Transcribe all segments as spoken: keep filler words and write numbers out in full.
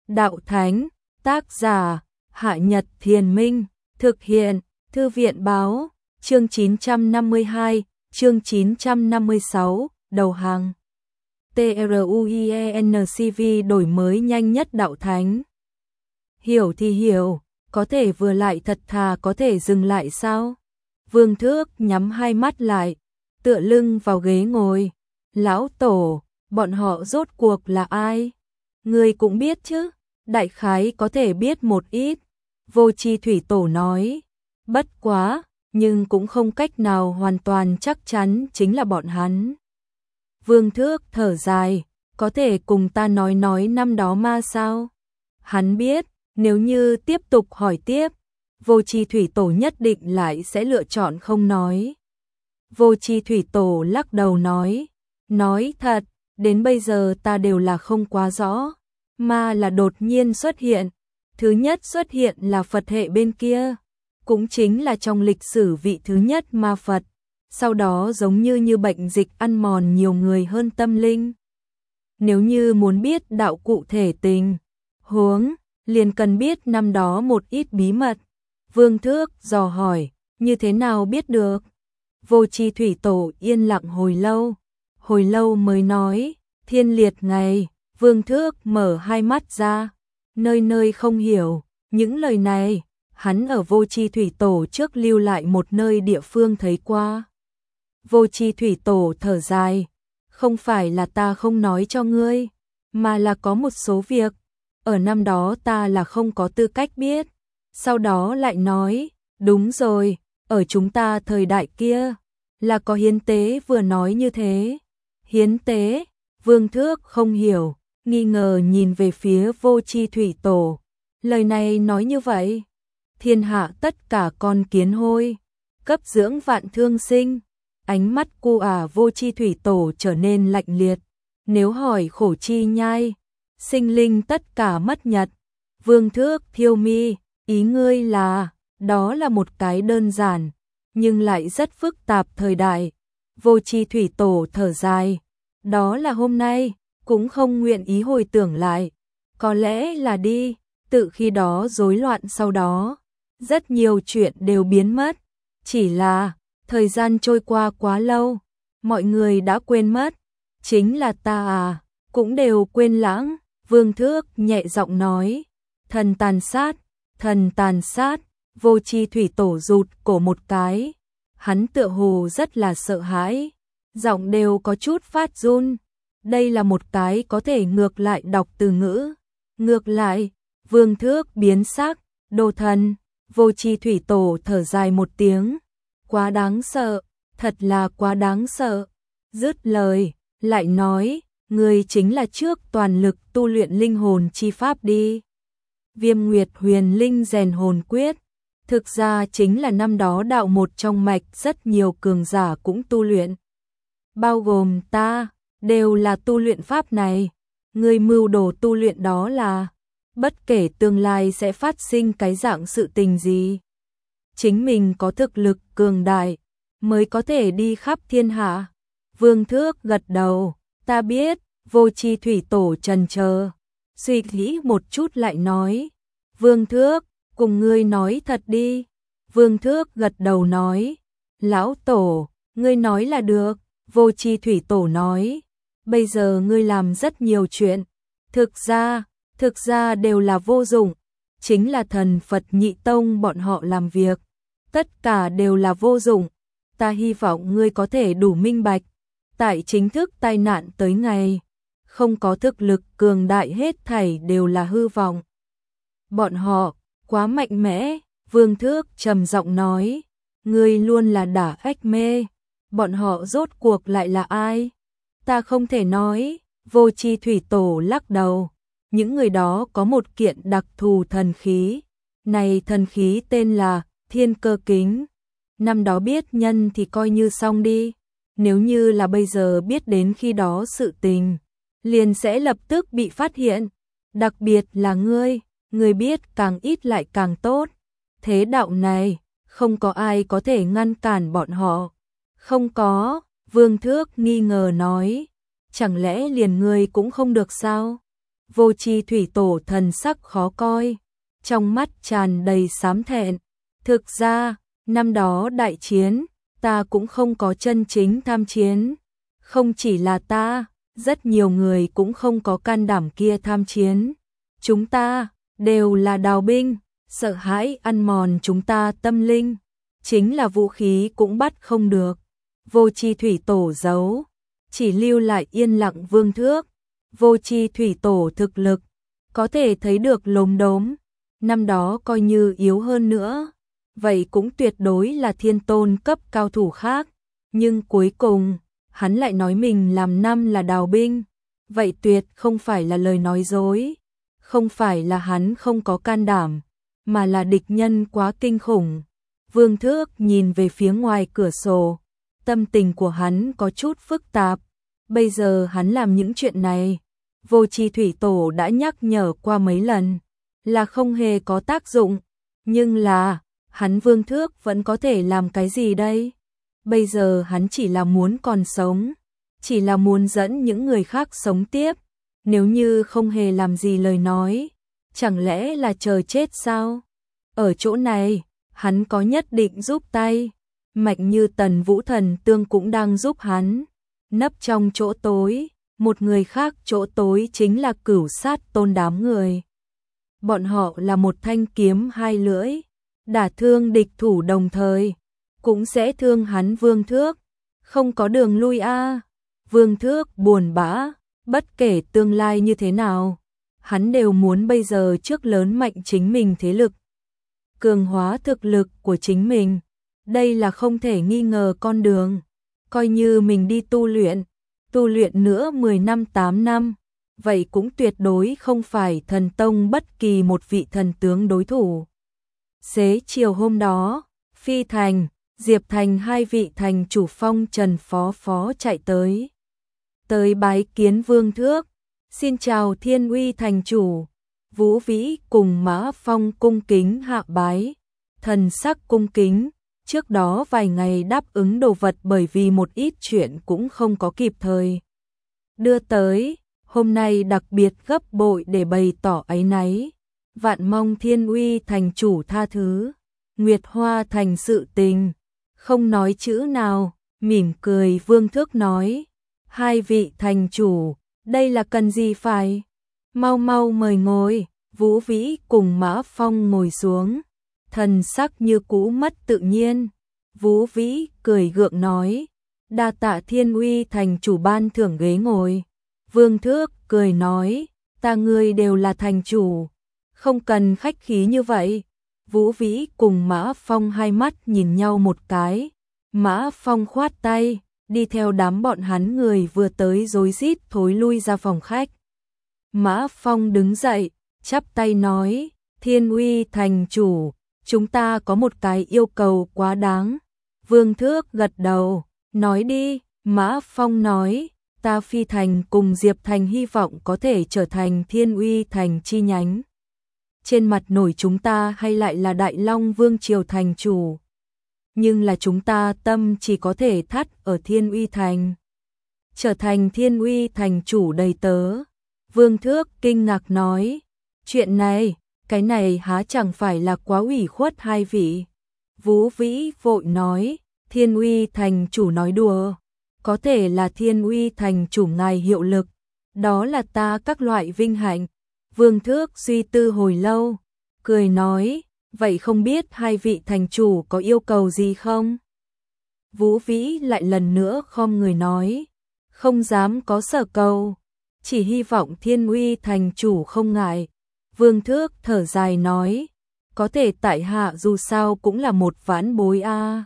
Đạo Thánh, tác giả, Hạ Nhật Thiền Minh, thực hiện, Thư viện báo, chương chín trăm năm mươi hai, chương chín trăm năm mươi sáu, đầu hàng. TRUIENCV đổi mới nhanh nhất Đạo Thánh. Hiểu thì hiểu, có thể vừa lại thật thà có thể dừng lại sao? Vương Thước nhắm hai mắt lại, tựa lưng vào ghế ngồi. Lão Tổ, bọn họ rốt cuộc là ai? Ngươi cũng biết chứ, đại khái có thể biết một ít. Vô Chi Thủy Tổ nói, bất quá, nhưng cũng không cách nào hoàn toàn chắc chắn chính là bọn hắn. Vương Thước thở dài, có thể cùng ta nói nói năm đó ma sao? Hắn biết, nếu như tiếp tục hỏi tiếp, Vô Chi Thủy Tổ nhất định lại sẽ lựa chọn không nói. Vô Chi Thủy Tổ lắc đầu nói, nói thật, đến bây giờ ta đều là không quá rõ. Ma là đột nhiên xuất hiện, thứ nhất xuất hiện là Phật hệ bên kia, cũng chính là trong lịch sử vị thứ nhất ma Phật, sau đó giống như như bệnh dịch ăn mòn nhiều người hơn tâm linh. Nếu như muốn biết đạo cụ thể tình huống, liền cần biết năm đó một ít bí mật. Vương Thước dò hỏi, như thế nào biết được? Vô Chi Thủy Tổ yên lặng hồi lâu, hồi lâu mới nói, thiên liệt ngày. Vương Thước mở hai mắt ra, nơi nơi không hiểu, những lời này, hắn ở Vô Chi Thủy Tổ trước lưu lại một nơi địa phương thấy qua. Vô Chi Thủy Tổ thở dài, không phải là ta không nói cho ngươi, mà là có một số việc, ở năm đó ta là không có tư cách biết. Sau đó lại nói, đúng rồi, ở chúng ta thời đại kia, là có hiến tế vừa nói như thế. Hiến tế, Vương Thước không hiểu, nghi ngờ nhìn về phía Vô Chi Thủy Tổ. Lời này nói như vậy, thiên hạ tất cả con kiến hôi, cấp dưỡng vạn thương sinh. Ánh mắt cô ả Vô Chi Thủy Tổ trở nên lạnh liệt. Nếu hỏi khổ chi nhai, sinh linh tất cả mất nhật. Vương Thước thiêu mi, ý ngươi là, đó là một cái đơn giản, nhưng lại rất phức tạp thời đại. Vô Chi Thủy Tổ thở dài, đó là hôm nay, cũng không nguyện ý hồi tưởng lại. Có lẽ là đi, tự khi đó rối loạn sau đó, rất nhiều chuyện đều biến mất. Chỉ là, thời gian trôi qua quá lâu, mọi người đã quên mất. Chính là ta à, cũng đều quên lãng. Vương Thước nhẹ giọng nói, thần tàn sát, thần tàn sát. Vô Chi Thủy Tổ rụt cổ một cái, hắn tựa hồ rất là sợ hãi, giọng đều có chút phát run. Đây là một cái có thể ngược lại đọc từ ngữ. Ngược lại, Vương Thước biến sắc, đồ thần. Vô Chi Thủy Tổ thở dài một tiếng, quá đáng sợ, thật là quá đáng sợ. Dứt lời, lại nói, người chính là trước toàn lực tu luyện linh hồn chi pháp đi. Viêm Nguyệt Huyền Linh rèn hồn quyết, thực ra chính là năm đó đạo một trong mạch rất nhiều cường giả cũng tu luyện. Bao gồm ta, đều là tu luyện pháp này. Người mưu đồ tu luyện đó là, bất kể tương lai sẽ phát sinh cái dạng sự tình gì, chính mình có thực lực cường đại, mới có thể đi khắp thiên hạ. Vương Thước gật đầu, ta biết. Vô Chi Thủy Tổ trần chờ, suy nghĩ một chút lại nói, Vương Thước, cùng ngươi nói thật đi. Vương Thước gật đầu nói, lão tổ, ngươi nói là được. Vô Chi Thủy Tổ nói, bây giờ ngươi làm rất nhiều chuyện, thực ra, thực ra đều là vô dụng, chính là thần Phật Nhị Tông bọn họ làm việc, tất cả đều là vô dụng. Ta hy vọng ngươi có thể đủ minh bạch, tại chính thức tai nạn tới ngày, không có thực lực cường đại hết thảy đều là hư vọng. Bọn họ, quá mạnh mẽ. Vương Thước trầm giọng nói, ngươi luôn là đả ách mê, bọn họ rốt cuộc lại là ai? Ta không thể nói. Vô Chi Thủy Tổ lắc đầu, những người đó có một kiện đặc thù thần khí, này thần khí tên là Thiên Cơ Kính. Năm đó biết nhân thì coi như xong đi, nếu như là bây giờ biết đến khi đó sự tình, liền sẽ lập tức bị phát hiện. Đặc biệt là ngươi, ngươi biết càng ít lại càng tốt. Thế đạo này, không có ai có thể ngăn cản bọn họ. Không có. Vương Thước nghi ngờ nói, chẳng lẽ liền ngươi cũng không được sao? Vô Chi thủy tổ thần sắc khó coi, trong mắt tràn đầy xám thẹn. Thực ra, năm đó đại chiến, ta cũng không có chân chính tham chiến. Không chỉ là ta, rất nhiều người cũng không có can đảm kia tham chiến. Chúng ta, đều là đào binh, sợ hãi ăn mòn chúng ta tâm linh. Chính là vũ khí cũng bắt không được. Vô Chi thủy tổ giấu, chỉ lưu lại yên lặng Vương Thước. Vô Chi thủy tổ thực lực, có thể thấy được lốm đốm. Năm đó coi như yếu hơn nữa, vậy cũng tuyệt đối là thiên tôn cấp cao thủ khác. Nhưng cuối cùng, hắn lại nói mình làm năm là đào binh. Vậy tuyệt không phải là lời nói dối. Không phải là hắn không có can đảm, mà là địch nhân quá kinh khủng. Vương Thước nhìn về phía ngoài cửa sổ, tâm tình của hắn có chút phức tạp. Bây giờ hắn làm những chuyện này, Vô Chi thủy tổ đã nhắc nhở qua mấy lần, là không hề có tác dụng. Nhưng là, hắn Vương Thước vẫn có thể làm cái gì đây? Bây giờ hắn chỉ là muốn còn sống, chỉ là muốn dẫn những người khác sống tiếp. Nếu như không hề làm gì lời nói, chẳng lẽ là chờ chết sao? Ở chỗ này, hắn có nhất định giúp tay. Mạnh như Tần Vũ Thần Tương cũng đang giúp hắn. Nấp trong chỗ tối, một người khác chỗ tối chính là Cửu Sát Tôn đám người. Bọn họ là một thanh kiếm hai lưỡi, đả thương địch thủ đồng thời, cũng sẽ thương hắn Vương Thước. Không có đường lui a. À. Vương Thước buồn bã, bất kể tương lai như thế nào, hắn đều muốn bây giờ trước lớn mạnh chính mình thế lực, cường hóa thực lực của chính mình. Đây là không thể nghi ngờ con đường. Coi như mình đi tu luyện, tu luyện nữa mười năm tám năm, vậy cũng tuyệt đối không phải thần tông bất kỳ một vị thần tướng đối thủ. Xế chiều hôm đó, Phi Thành, Diệp Thành hai vị thành chủ phong trần phó phó chạy tới. Tới bái kiến Vương Thước. Xin chào Thiên Uy thành chủ. Vũ Vĩ cùng Mã Phong cung kính hạ bái. Thần sắc cung kính, trước đó vài ngày đáp ứng đồ vật bởi vì một ít chuyện cũng không có kịp thời đưa tới, hôm nay đặc biệt gấp bội để bày tỏ áy náy. Vạn mong Thiên Uy thành chủ tha thứ. Nguyệt Hoa thành sự tình, không nói chữ nào, mỉm cười Vương Thước nói. Hai vị thành chủ, đây là cần gì phải? Mau mau mời ngồi. Vũ Vĩ cùng Mã Phong ngồi xuống, thần sắc như cũ mất tự nhiên. Vũ Vĩ cười gượng nói, đa tạ Thiên Uy thành chủ ban thưởng ghế ngồi. Vương Thước cười nói, ta ngươi đều là thành chủ, không cần khách khí như vậy. Vũ Vĩ cùng Mã Phong hai mắt nhìn nhau một cái. Mã Phong khoát tay, đi theo đám bọn hắn người vừa tới rối rít thối lui ra phòng khách. Mã Phong đứng dậy, chắp tay nói, Thiên Uy thành chủ, chúng ta có một cái yêu cầu quá đáng. Vương Thước gật đầu, nói đi. Mã Phong nói, ta Phi Thành cùng Diệp Thành hy vọng có thể trở thành Thiên Uy thành chi nhánh. Trên mặt nổi chúng ta hay lại là Đại Long Vương triều thành chủ, nhưng là chúng ta tâm chỉ có thể thắt ở Thiên Uy thành. Trở thành Thiên Uy thành chủ đầy tớ. Vương Thước kinh ngạc nói, chuyện này, cái này há chẳng phải là quá ủy khuất hai vị. Vũ Vĩ vội nói, Thiên Uy thành chủ nói đùa, có thể là Thiên Uy thành chủ ngài hiệu lực, đó là ta các loại vinh hạnh. Vương Thước suy tư hồi lâu, cười nói, vậy không biết hai vị thành chủ có yêu cầu gì không? Vũ Vĩ lại lần nữa khom người nói, không dám có sở cầu, chỉ hy vọng Thiên Uy thành chủ không ngại. Vương Thước thở dài nói, có thể tại hạ dù sao cũng là một vãn bối a. À.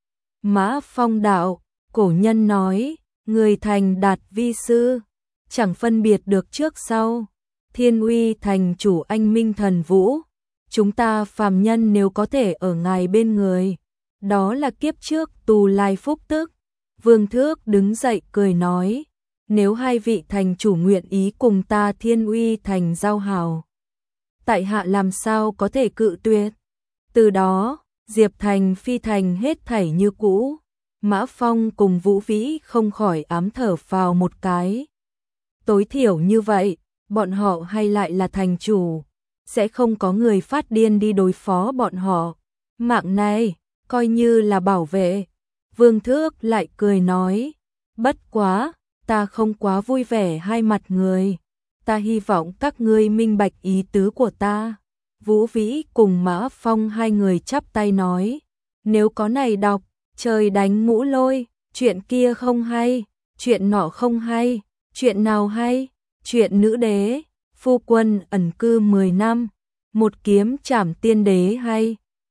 Mã Phong đạo, cổ nhân nói, người thành đạt vi sư, chẳng phân biệt được trước sau. Thiên Uy thành chủ anh minh thần vũ, chúng ta phàm nhân nếu có thể ở ngài bên người, đó là kiếp trước tù lai phúc tức. Vương Thước đứng dậy cười nói, nếu hai vị thành chủ nguyện ý cùng ta Thiên Uy thành giao hảo, tại hạ làm sao có thể cự tuyệt. Từ đó, Diệp Thành Phi Thành hết thảy như cũ. Mã Phong cùng Vũ Vĩ không khỏi ám thở phào một cái. Tối thiểu như vậy, bọn họ hay lại là thành chủ, sẽ không có người phát điên đi đối phó bọn họ. Mạng này, coi như là bảo vệ. Vương Thước lại cười nói, bất quá, ta không quá vui vẻ hai mặt người. Ta hy vọng các ngươi minh bạch ý tứ của ta. Vũ Vĩ cùng Mã Phong hai người chắp tay nói, nếu có này đọc, trời đánh ngũ lôi, chuyện kia không hay, chuyện nọ không hay, chuyện nào hay, chuyện nữ đế, phu quân ẩn cư mười năm, một kiếm trảm tiên đế hay.